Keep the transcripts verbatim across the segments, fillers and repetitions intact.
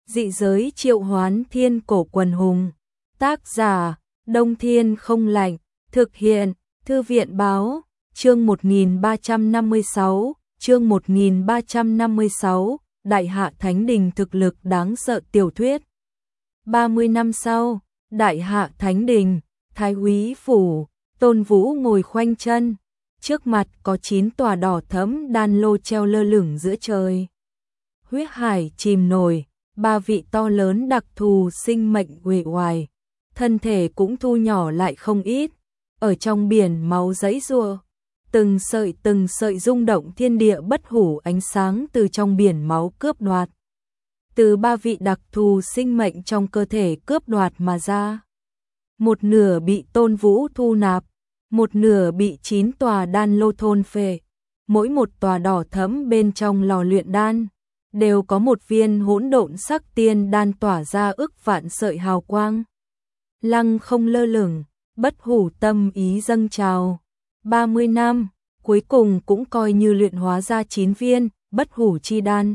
Dị giới triệu hoán thiên cổ quần hùng. Tác giả, Đông Thiên không lạnh. Thực hiện, Thư viện báo. Chương một nghìn ba trăm năm mươi sáu, chương một nghìn ba trăm năm mươi sáu, Đại Hạ Thánh Đình thực lực đáng sợ tiểu thuyết. ba mươi năm sau, Đại Hạ Thánh Đình, Thái Úy phủ, Tôn Vũ ngồi khoanh chân, trước mặt có chín tòa đỏ thẫm đan lô treo lơ lửng giữa trời. Huyết hải chìm nổi, ba vị to lớn đặc thù sinh mệnh uể oải, thân thể cũng thu nhỏ lại không ít, ở trong biển máu giãy giụa. Từng sợi từng sợi rung động thiên địa bất hủ ánh sáng từ trong biển máu cướp đoạt. Từ ba vị đặc thù sinh mệnh trong cơ thể cướp đoạt mà ra. Một nửa bị Tôn Vũ thu nạp, một nửa bị chín tòa đan lô thôn phệ. Mỗi một tòa đỏ thẫm bên trong lò luyện đan, đều có một viên hỗn độn sắc tiên đan tỏa ra ức vạn sợi hào quang. Lăng không lơ lửng, bất hủ tâm ý dâng trào. ba mươi năm, cuối cùng cũng coi như luyện hóa ra chín viên bất hủ chi đan.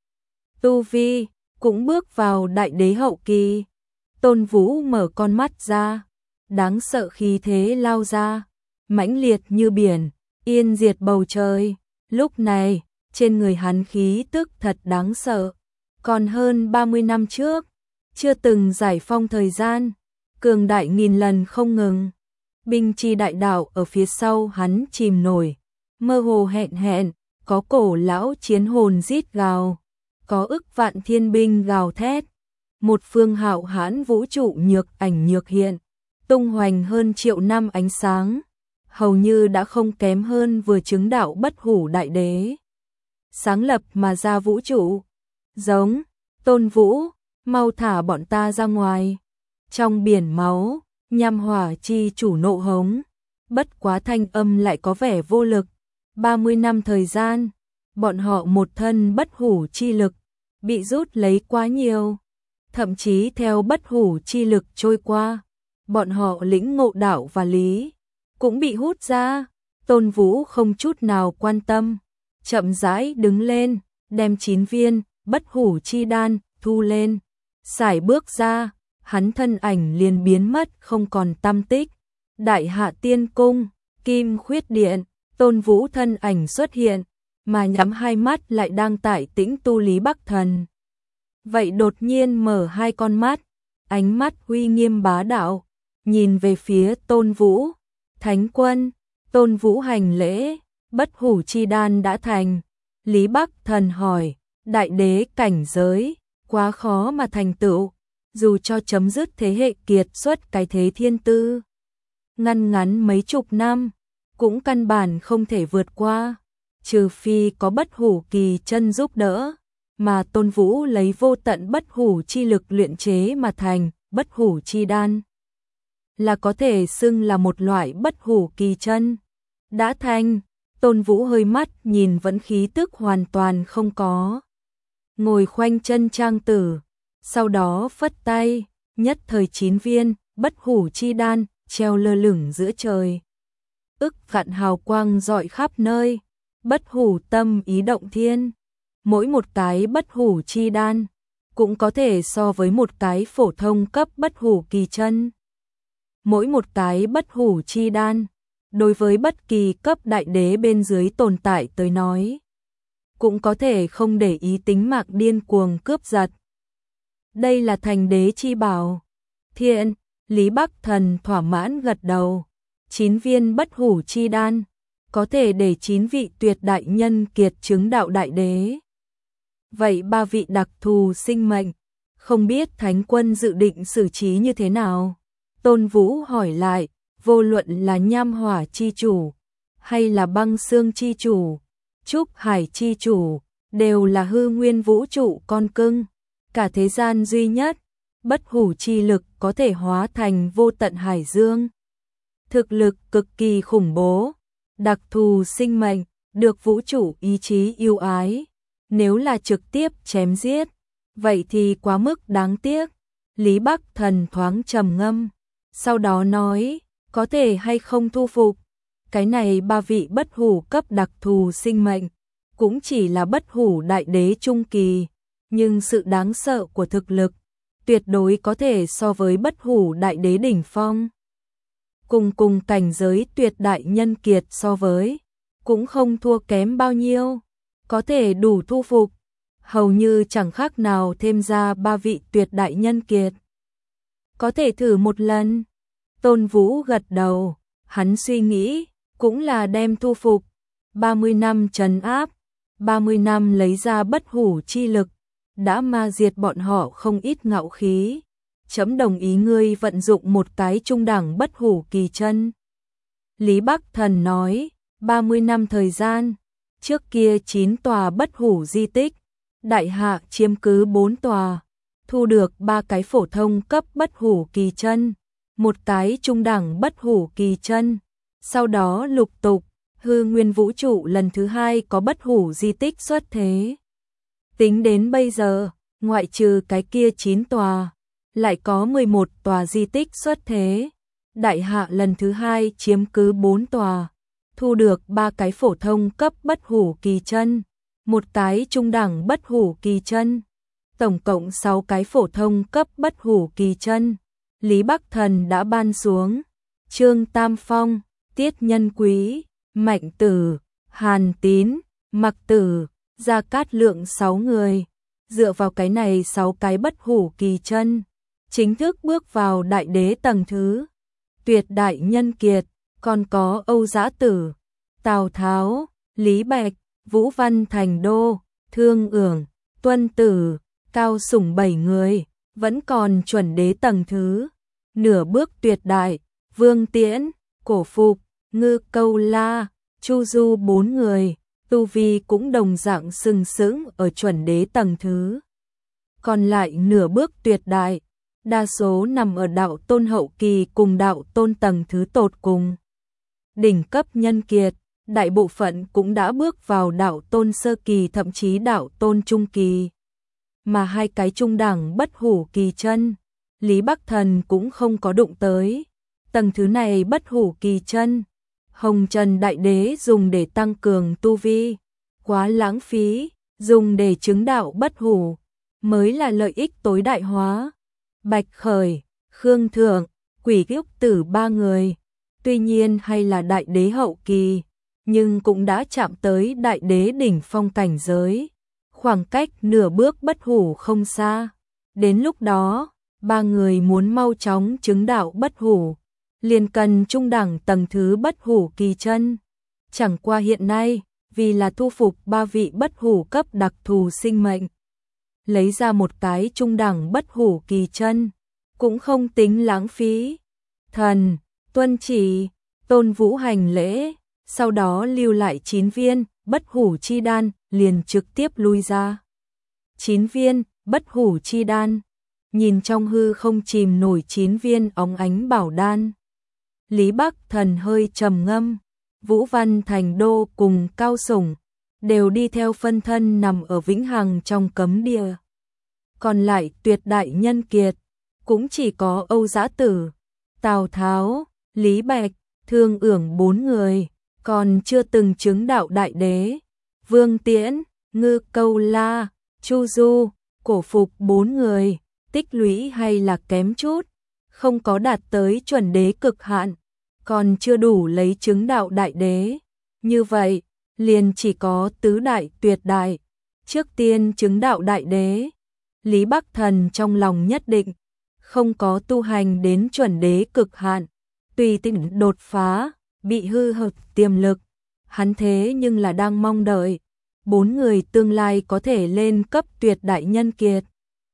Tu vi cũng bước vào đại đế hậu kỳ. Tôn Vũ mở con mắt ra, đáng sợ khí thế lao ra, mãnh liệt như biển, yên diệt bầu trời. Lúc này, trên người hắn khí tức thật đáng sợ, còn hơn ba mươi năm trước, chưa từng giải phong thời gian, cường đại nghìn lần không ngừng. Binh chi đại đạo ở phía sau hắn chìm nổi, mơ hồ hẹn hẹn, có cổ lão chiến hồn rít gào, có ức vạn thiên binh gào thét. Một phương hạo hãn vũ trụ nhược ảnh nhược hiện, tung hoành hơn triệu năm ánh sáng, hầu như đã không kém hơn vừa chứng đạo bất hủ đại đế. Sáng lập mà ra vũ trụ, giống, Tôn Vũ, mau thả bọn ta ra ngoài. Trong biển máu, Nham Hỏa chi chủ nộ hống, bất quá thanh âm lại có vẻ vô lực. ba mươi năm thời gian, bọn họ một thân bất hủ chi lực, bị rút lấy quá nhiều. Thậm chí theo bất hủ chi lực trôi qua, bọn họ lĩnh ngộ đạo và lý, cũng bị hút ra. Tôn Vũ không chút nào quan tâm, chậm rãi đứng lên, đem chín viên bất hủ chi đan thu lên, sải bước ra, hắn thân ảnh liền biến mất không còn tăm tích. Đại Hạ Tiên Cung, Kim Khuyết Điện, Tôn Vũ thân ảnh xuất hiện, mà nhắm hai mắt lại đang tại tĩnh tu Lý Bắc Thần. Vậy đột nhiên mở hai con mắt, ánh mắt uy nghiêm bá đạo, nhìn về phía Tôn Vũ. Thánh quân, Tôn Vũ hành lễ, bất hủ chi đan đã thành. Lý Bắc Thần hỏi, đại đế cảnh giới, quá khó mà thành tựu, dù cho chấm dứt thế hệ kiệt xuất cái thế thiên tư. Ngăn ngắn mấy chục năm, cũng căn bản không thể vượt qua, trừ phi có bất hủ kỳ chân giúp đỡ. Mà Tôn Vũ lấy vô tận bất hủ chi lực luyện chế mà thành bất hủ chi đan, là có thể xưng là một loại bất hủ kỳ chân. Đã thành, Tôn Vũ hơi mắt nhìn vẫn khí tức hoàn toàn không có. Ngồi khoanh chân trang tử, sau đó phất tay, nhất thời chín viên bất hủ chi đan treo lơ lửng giữa trời. Ức vạn hào quang rọi khắp nơi, bất hủ tâm ý động thiên. Mỗi một cái bất hủ chi đan cũng có thể so với một cái phổ thông cấp bất hủ kỳ chân. Mỗi một cái bất hủ chi đan, đối với bất kỳ cấp đại đế bên dưới tồn tại tới nói, cũng có thể không để ý tính mạng điên cuồng cướp giật. Đây là thành đế chi bảo. Thiện, Lý Bắc Thần thỏa mãn gật đầu. Chín viên bất hủ chi đan, có thể để chín vị tuyệt đại nhân kiệt chứng đạo đại đế. Vậy ba vị đặc thù sinh mệnh, không biết Thánh quân dự định xử trí như thế nào? Tôn Vũ hỏi lại, vô luận là Nham Hỏa chi chủ, hay là Băng Xương chi chủ, Trúc Hải chi chủ, đều là hư nguyên vũ trụ con cưng, cả thế gian duy nhất, bất hủ chi lực có thể hóa thành vô tận hải dương. Thực lực cực kỳ khủng bố, đặc thù sinh mệnh, được vũ trụ ý chí yêu ái. Nếu là trực tiếp chém giết, vậy thì quá mức đáng tiếc. Lý Bắc Thần thoáng trầm ngâm, sau đó nói, có thể hay không thu phục. Cái này ba vị bất hủ cấp đặc thù sinh mệnh, cũng chỉ là bất hủ đại đế trung kỳ, nhưng sự đáng sợ của thực lực tuyệt đối có thể so với bất hủ đại đế đỉnh phong. Cùng cùng cảnh giới tuyệt đại nhân kiệt so với, cũng không thua kém bao nhiêu, có thể đủ thu phục, hầu như chẳng khác nào thêm ra ba vị tuyệt đại nhân kiệt. Có thể thử một lần. Tôn Vũ gật đầu, hắn suy nghĩ, cũng là đem thu phục, ba mươi năm trấn áp, ba mươi năm lấy ra bất hủ chi lực, đã ma diệt bọn họ không ít ngạo khí. Chấm đồng ý ngươi vận dụng một cái trung đẳng bất hủ kỳ chân. Lý Bắc Thần nói, ba mươi năm thời gian, trước kia chín tòa bất hủ di tích, đại hạ chiếm cứ bốn tòa, thu được ba cái phổ thông cấp bất hủ kỳ chân, một cái trung đẳng bất hủ kỳ chân, sau đó lục tục, hư nguyên vũ trụ lần thứ hai có bất hủ di tích xuất thế. Tính đến bây giờ, ngoại trừ cái kia chín tòa, lại có mười một tòa di tích xuất thế. Đại hạ lần thứ hai chiếm cứ bốn tòa, thu được ba cái phổ thông cấp bất hủ kỳ chân, một cái trung đẳng bất hủ kỳ chân, tổng cộng sáu cái phổ thông cấp bất hủ kỳ chân. Lý Bắc Thần đã ban xuống, Trương Tam Phong, Tiết Nhân Quý, Mạnh Tử, Hàn Tín, Mặc Tử, Gia Cát Lượng sáu người, dựa vào cái này sáu cái bất hủ kỳ chân, chính thức bước vào đại đế tầng thứ. Tuyệt đại nhân kiệt, còn có Âu Dã Tử, Tào Tháo, Lý Bạch, Vũ Văn Thành Đô, Thương Ưởng, Tuân Tử, Cao Sủng bảy người, vẫn còn chuẩn đế tầng thứ. Nửa bước tuyệt đại, Vương Tiễn, Cổ Phục, Ngư Câu La, Chu Du bốn người, tu vi cũng đồng dạng sừng sững ở chuẩn đế tầng thứ. Còn lại nửa bước tuyệt đại, đa số nằm ở đạo tôn hậu kỳ cùng đạo tôn tầng thứ tột cùng. Đỉnh cấp nhân kiệt, đại bộ phận cũng đã bước vào đạo tôn sơ kỳ thậm chí đạo tôn trung kỳ. Mà hai cái trung đẳng bất hủ kỳ chân, Lý Bắc Thần cũng không có đụng tới. Tầng thứ này bất hủ kỳ chân, Hồng Trần Đại Đế dùng để tăng cường tu vi, quá lãng phí, dùng để chứng đạo bất hủ, mới là lợi ích tối đại hóa. Bạch Khởi, Khương Thượng, Quỷ Kiếp Tử ba người, tuy nhiên hay là đại đế hậu kỳ, nhưng cũng đã chạm tới đại đế đỉnh phong cảnh giới, khoảng cách nửa bước bất hủ không xa. Đến lúc đó, ba người muốn mau chóng chứng đạo bất hủ, liền cần trung đẳng tầng thứ bất hủ kỳ chân. Chẳng qua hiện nay, vì là thu phục ba vị bất hủ cấp đặc thù sinh mệnh, lấy ra một cái trung đẳng bất hủ kỳ chân, cũng không tính lãng phí. Thần, tuân chỉ, Tôn Vũ hành lễ, sau đó lưu lại chín viên bất hủ chi đan, liền trực tiếp lui ra. Chín viên bất hủ chi đan, nhìn trong hư không chìm nổi chín viên óng ánh bảo đan. Lý Bắc Thần hơi trầm ngâm, Vũ Văn Thành Đô cùng Cao Sủng đều đi theo phân thân nằm ở vĩnh hằng trong cấm địa. Còn lại tuyệt đại nhân kiệt, cũng chỉ có Âu Dã Tử, Tào Tháo, Lý Bạch, Thương Ưởng bốn người, còn chưa từng chứng đạo đại đế. Vương Tiễn, Ngư Câu La, Chu Du, Cổ Phục bốn người, tích lũy hay là kém chút, không có đạt tới chuẩn đế cực hạn, còn chưa đủ lấy chứng đạo đại đế. Như vậy, liền chỉ có tứ đại tuyệt đại, trước tiên chứng đạo đại đế. Lý Bắc Thần trong lòng nhất định, không có tu hành đến chuẩn đế cực hạn, tùy tiện đột phá, bị hư hụt tiềm lực. Hắn thế nhưng là đang mong đợi, bốn người tương lai có thể lên cấp tuyệt đại nhân kiệt.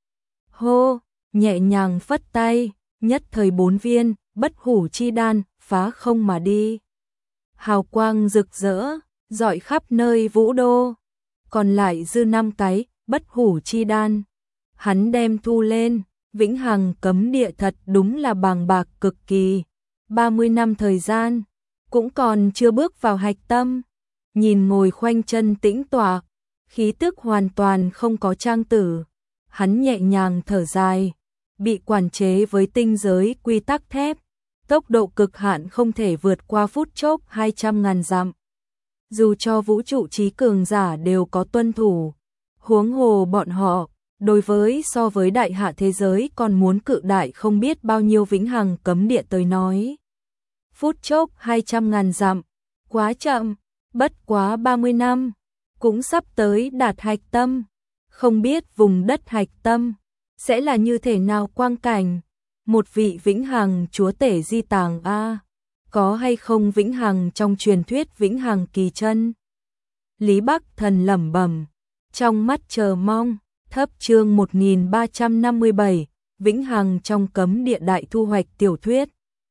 Hô, nhẹ nhàng phất tay, nhất thời bốn viên, bất hủ chi đan, phá không mà đi. Hào quang rực rỡ, rọi khắp nơi vũ đô. Còn lại dư năm cái, bất hủ chi đan. Hắn đem thu lên, vĩnh hằng cấm địa thật đúng là bàng bạc cực kỳ. ba mươi năm thời gian, cũng còn chưa bước vào hạch tâm. Nhìn ngồi khoanh chân tĩnh tọa, khí tức hoàn toàn không có trang tử. Hắn nhẹ nhàng thở dài, bị quản chế với tinh giới quy tắc thép. Tốc độ cực hạn không thể vượt qua phút chốc hai trăm ngàn dặm. Dù cho vũ trụ trí cường giả đều có tuân thủ, huống hồ bọn họ, Đối với so với đại hạ thế giới còn muốn cự đại không biết bao nhiêu vĩnh hằng cấm địa tới nói. Phút chốc hai trăm ngàn dặm, quá chậm, bất quá ba mươi năm, cũng sắp tới đạt hạch tâm. Không biết vùng đất hạch tâm sẽ là như thế nào quang cảnh. Một vị vĩnh hằng chúa tể di tàng a, có hay không vĩnh hằng trong truyền thuyết vĩnh hằng kỳ chân? Lý Bắc Thần lẩm bẩm, trong mắt chờ mong. Thấp chương một nghìn ba trăm năm mươi bảy, vĩnh hằng trong cấm địa đại thu hoạch tiểu thuyết.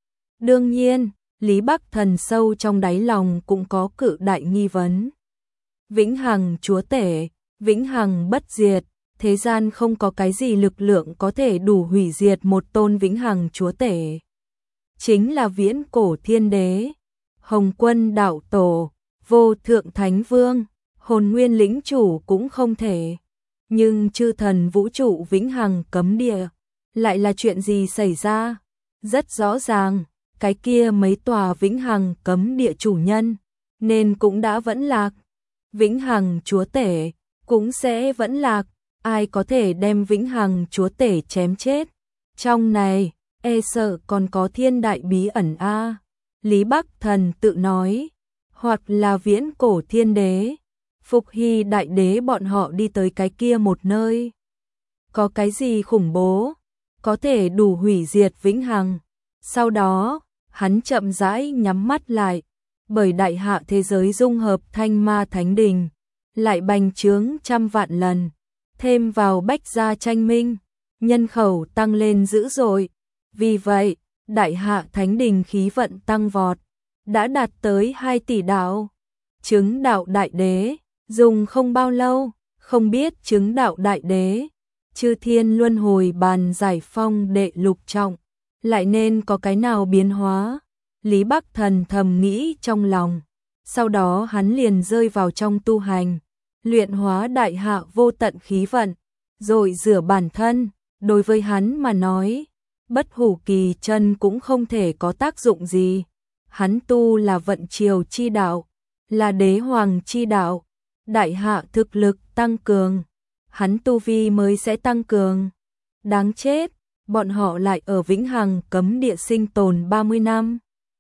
Đương nhiên, Lý Bắc Thần sâu trong đáy lòng cũng có cự đại nghi vấn. Vĩnh hằng chúa tể, vĩnh hằng bất diệt, thế gian không có cái gì lực lượng có thể đủ hủy diệt một tôn vĩnh hằng chúa tể. Chính là viễn cổ thiên đế, Hồng Quân đạo tổ, vô thượng thánh vương, hồn nguyên lĩnh chủ cũng không thể. Nhưng chư thần vũ trụ vĩnh hằng cấm địa, lại là chuyện gì xảy ra? Rất rõ ràng, cái kia mấy tòa vĩnh hằng cấm địa chủ nhân, nên cũng đã vẫn lạc. Vĩnh hằng chúa tể, cũng sẽ vẫn lạc. Ai có thể đem vĩnh hằng chúa tể chém chết? Trong này, e sợ còn có thiên đại bí ẩn a. Lý Bắc Thần tự nói, hoặc là viễn cổ thiên đế, Phục Hy đại đế bọn họ đi tới cái kia một nơi. Có cái gì khủng bố, có thể đủ hủy diệt vĩnh hằng. Sau đó, hắn chậm rãi nhắm mắt lại, bởi đại hạ thế giới dung hợp thanh ma thánh đình, lại bành trướng trăm vạn lần, thêm vào bách gia tranh minh, nhân khẩu tăng lên dữ dội. Vì vậy, đại hạ thánh đình khí vận tăng vọt, đã đạt tới hai tỷ đạo. Chứng đạo đại đế, dùng không bao lâu, không biết chứng đạo đại đế, chư thiên luân hồi bàn giải phong đệ lục trọng, lại nên có cái nào biến hóa? Lý Bắc Thần thầm nghĩ trong lòng, sau đó hắn liền rơi vào trong tu hành, luyện hóa đại hạ vô tận khí vận, rồi rửa bản thân. Đối với hắn mà nói, bất hủ kỳ chân cũng không thể có tác dụng gì. Hắn tu là vận triều chi đạo, là đế hoàng chi đạo. Đại hạ thực lực tăng cường, hắn tu vi mới sẽ tăng cường. Đáng chết, bọn họ lại ở vĩnh hằng cấm địa sinh tồn ba mươi năm.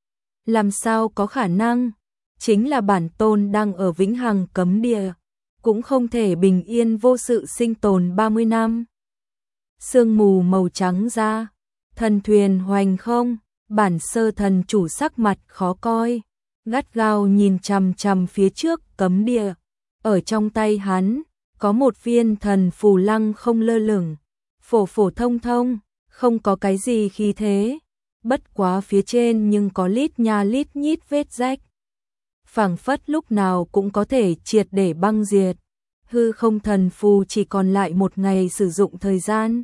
Làm sao có khả năng? Chính là bản tôn đang ở vĩnh hằng cấm địa, cũng không thể bình yên vô sự sinh tồn ba mươi năm. Sương mù màu trắng ra, thần thuyền hoành không, bản sơ thần chủ sắc mặt khó coi, gắt gao nhìn chằm chằm phía trước cấm địa. Ở trong tay hắn, có một viên thần phù lăng không lơ lửng, phổ phổ thông thông, không có cái gì khí thế, bất quá phía trên nhưng có lít nha lít nhít vết rách. Phảng phất lúc nào cũng có thể triệt để băng diệt. Hư không thần phù chỉ còn lại một ngày sử dụng thời gian.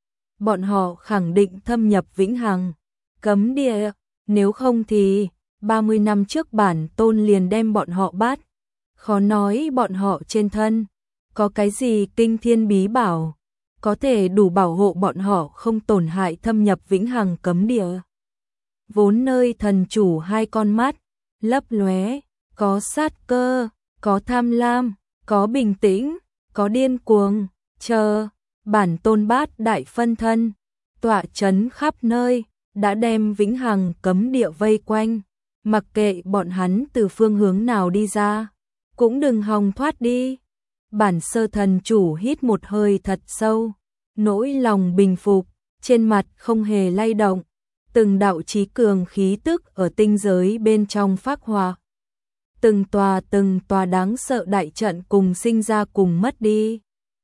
Bọn họ khẳng định thâm nhập vĩnh hằng cấm địa, nếu không thì ba mươi năm trước bản tôn liền đem bọn họ bắt. Khó nói bọn họ trên thân có cái gì kinh thiên bí bảo, có thể đủ bảo hộ bọn họ không tổn hại thâm nhập vĩnh hằng cấm địa. Vốn nơi thần chủ hai con mắt, lấp lóe, có sát cơ, có tham lam, có bình tĩnh, có điên cuồng, chờ, bản tôn bát đại phân thân, tọa chấn khắp nơi, đã đem vĩnh hằng cấm địa vây quanh, mặc kệ bọn hắn từ phương hướng nào đi ra, cũng đừng hòng thoát đi. Bản sơ thần chủ hít một hơi thật sâu, nỗi lòng bình phục, trên mặt không hề lay động, từng đạo chí cường khí tức ở tinh giới bên trong phác họa. Từng tòa từng tòa đáng sợ đại trận cùng sinh ra cùng mất đi.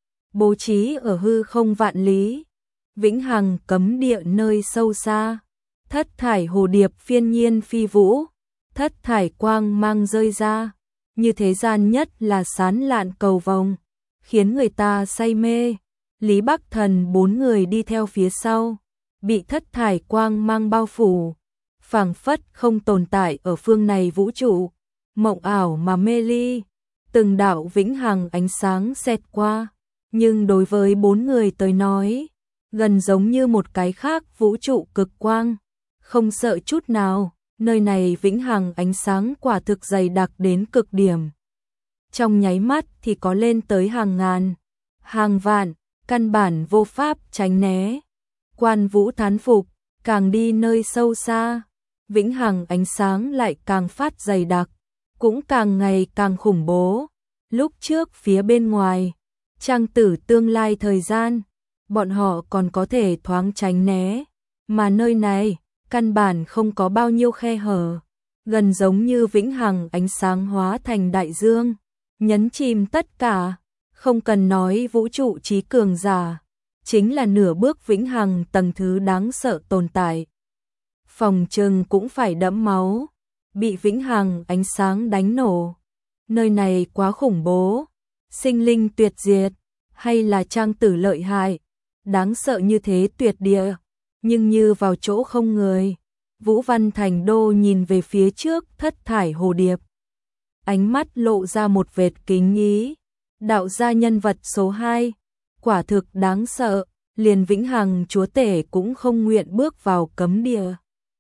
Bố trí ở hư không vạn lý, vĩnh hằng cấm địa nơi sâu xa, thất thải hồ điệp phiên nhiên phi vũ, thất thải quang mang rơi ra, như thế gian nhất là sán lạn cầu vồng, khiến người ta say mê. Lý Bắc Thần bốn người đi theo phía sau, bị thất thải quang mang bao phủ, phảng phất không tồn tại ở phương này vũ trụ, mộng ảo mà mê ly. Từng đạo vĩnh hằng ánh sáng xẹt qua, nhưng đối với bốn người tới nói, gần giống như một cái khác vũ trụ cực quang, không sợ chút nào. Nơi này vĩnh hằng ánh sáng quả thực dày đặc đến cực điểm. Trong nháy mắt thì có lên tới hàng ngàn, hàng vạn, căn bản vô pháp tránh né. Quan Vũ thán phục, càng đi nơi sâu xa, vĩnh hằng ánh sáng lại càng phát dày đặc, cũng càng ngày càng khủng bố. Lúc trước phía bên ngoài, trang tử tương lai thời gian, bọn họ còn có thể thoáng tránh né, mà nơi này, căn bản không có bao nhiêu khe hở, gần giống như vĩnh hằng ánh sáng hóa thành đại dương, nhấn chìm tất cả, không cần nói vũ trụ trí cường giả, chính là nửa bước vĩnh hằng tầng thứ đáng sợ tồn tại. Phòng trừng cũng phải đẫm máu, bị vĩnh hằng ánh sáng đánh nổ. Nơi này quá khủng bố, sinh linh tuyệt diệt, hay là trang tử lợi hại, đáng sợ như thế tuyệt địa, nhưng như vào chỗ không người. Vũ Văn Thành Đô nhìn về phía trước thất thải hồ điệp, ánh mắt lộ ra một vệt kính ý. Đạo gia nhân vật số hai, quả thực đáng sợ, liền vĩnh hằng chúa tể cũng không nguyện bước vào cấm địa.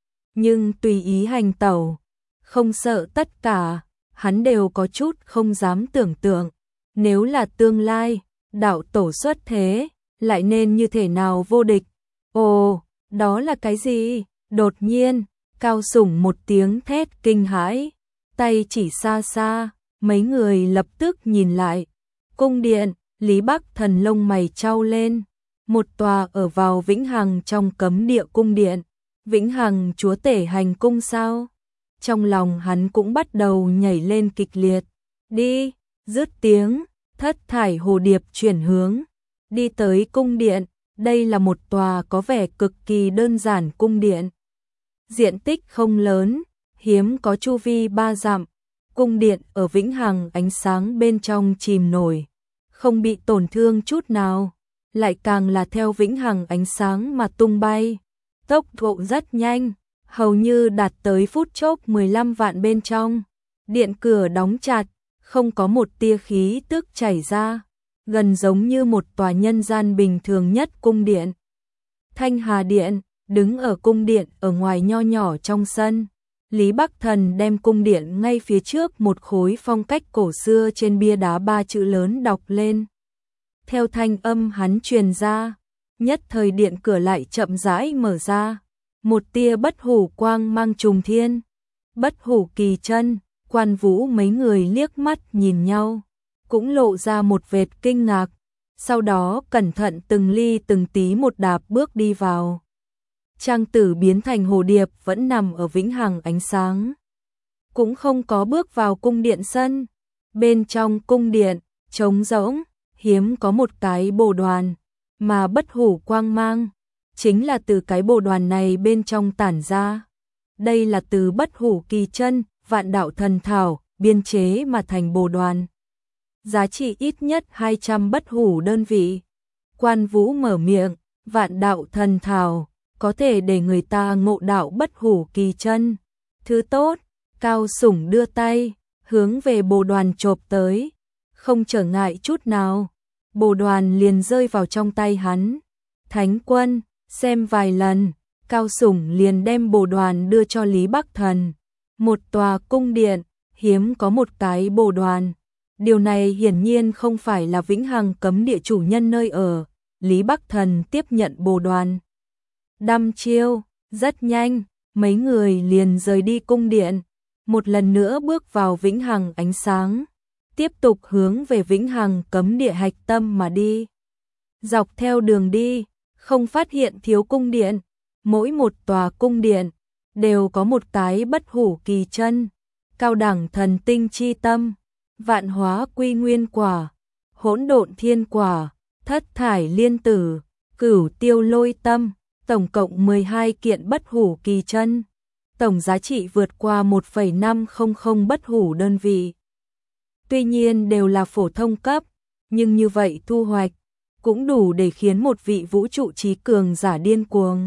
Nhưng tùy ý hành tẩu, không sợ tất cả, hắn đều có chút không dám tưởng tượng. Nếu là tương lai, đạo tổ xuất thế, lại nên như thế nào vô địch? Ồ, đó là cái gì? Đột nhiên, Cao Sủng một tiếng thét kinh hãi, tay chỉ xa xa, mấy người lập tức nhìn lại. Cung điện, Lý Bắc Thần lông mày chau lên, một tòa ở vào vĩnh hằng trong cấm địa cung điện, vĩnh hằng chúa tể hành cung sao? Trong lòng hắn cũng bắt đầu nhảy lên kịch liệt. Đi, dứt tiếng, thất thải hồ điệp chuyển hướng, đi tới cung điện. Đây là một tòa có vẻ cực kỳ đơn giản cung điện. Diện tích không lớn, hiếm có chu vi ba dặm. Cung điện ở vĩnh hằng ánh sáng bên trong chìm nổi, không bị tổn thương chút nào, lại càng là theo vĩnh hằng ánh sáng mà tung bay. Tốc độ rất nhanh, hầu như đạt tới phút chốc mười lăm vạn bên trong. Điện cửa đóng chặt, không có một tia khí tức chảy ra, gần giống như một tòa nhân gian bình thường nhất cung điện. Thanh Hà Điện, đứng ở cung điện ở ngoài nho nhỏ trong sân. Lý Bắc Thần đem cung điện ngay phía trước một khối phong cách cổ xưa trên bia đá ba chữ lớn đọc lên. Theo thanh âm hắn truyền ra, nhất thời điện cửa lại chậm rãi mở ra. Một tia bất hủ quang mang trùng thiên, bất hủ kỳ chân. Quan Vũ mấy người liếc mắt nhìn nhau, cũng lộ ra một vệt kinh ngạc, sau đó cẩn thận từng ly từng tí một đạp bước đi vào. Trang tử biến thành hồ điệp vẫn nằm ở vĩnh hằng ánh sáng, cũng không có bước vào cung điện sân. Bên trong cung điện, trống rỗng, hiếm có một cái bồ đoàn, mà bất hủ quang mang, chính là từ cái bồ đoàn này bên trong tản ra. Đây là từ bất hủ kỳ chân, vạn đạo thần thảo, biên chế mà thành bồ đoàn. Giá trị ít nhất hai trăm bất hủ đơn vị. Quan Vũ mở miệng, vạn đạo thần thảo, có thể để người ta ngộ đạo bất hủ kỳ chân. Thứ tốt, Cao Sủng đưa tay, hướng về bồ đoàn chộp tới, không trở ngại chút nào. Bồ đoàn liền rơi vào trong tay hắn. Thánh Quân, xem vài lần, Cao Sủng liền đem bồ đoàn đưa cho Lý Bắc Thần. Một tòa cung điện, hiếm có một cái bồ đoàn. Điều này hiển nhiên không phải là vĩnh hằng cấm địa chủ nhân nơi ở. Lý Bắc Thần tiếp nhận bồ đoàn. Đăm chiêu, rất nhanh, mấy người liền rời đi cung điện. Một lần nữa bước vào vĩnh hằng ánh sáng, tiếp tục hướng về vĩnh hằng cấm địa hạch tâm mà đi. Dọc theo đường đi, không phát hiện thiếu cung điện. Mỗi một tòa cung điện đều có một cái bất hủ kỳ chân, cao đẳng thần tinh chi tâm, vạn hóa quy nguyên quả, hỗn độn thiên quả, thất thải liên tử, cửu tiêu lôi tâm, tổng cộng mười hai kiện bất hủ kỳ chân, tổng giá trị vượt qua một phẩy năm không không bất hủ đơn vị. Tuy nhiên đều là phổ thông cấp, nhưng như vậy thu hoạch cũng đủ để khiến một vị vũ trụ trí cường giả điên cuồng.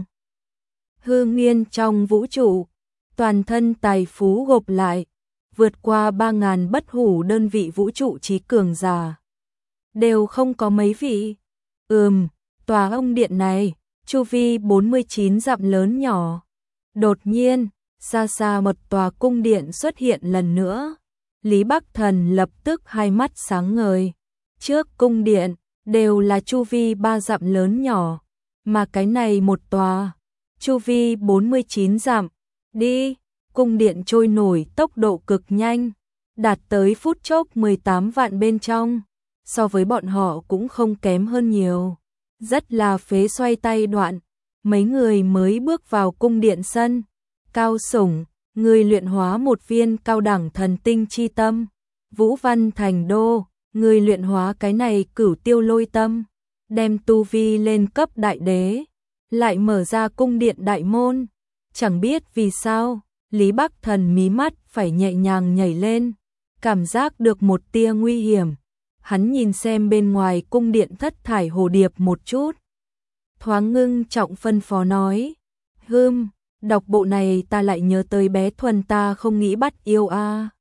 Hư nghiên trong vũ trụ, toàn thân tài phú gộp lại, vượt qua ba ngàn bất hủ đơn vị vũ trụ trí cường giả. Đều không có mấy vị. Ừm, tòa ông điện này, chu vi bốn mươi chín dặm lớn nhỏ. Đột nhiên, xa xa một tòa cung điện xuất hiện lần nữa. Lý Bắc Thần lập tức hai mắt sáng ngời. Trước cung điện, đều là chu vi ba dặm lớn nhỏ, mà cái này một tòa, chu vi bốn mươi chín dặm. Đi, cung điện trôi nổi tốc độ cực nhanh, đạt tới phút chốc mười tám vạn bên trong, so với bọn họ cũng không kém hơn nhiều. Rất là phế xoay tay đoạn, mấy người mới bước vào cung điện sân. Cao Sủng, người luyện hóa một viên cao đẳng thần tinh chi tâm. Vũ Văn Thành Đô, người luyện hóa cái này cửu tiêu lôi tâm, đem tu vi lên cấp đại đế, lại mở ra cung điện đại môn. Chẳng biết vì sao, Lý Bắc Thần mí mắt phải nhẹ nhàng nhảy lên, cảm giác được một tia nguy hiểm. Hắn nhìn xem bên ngoài cung điện thất thải hồ điệp một chút, thoáng ngưng trọng phân phó nói: "Hừm, đọc bộ này ta lại nhớ tới bé Thuần ta không nghĩ bắt yêu a."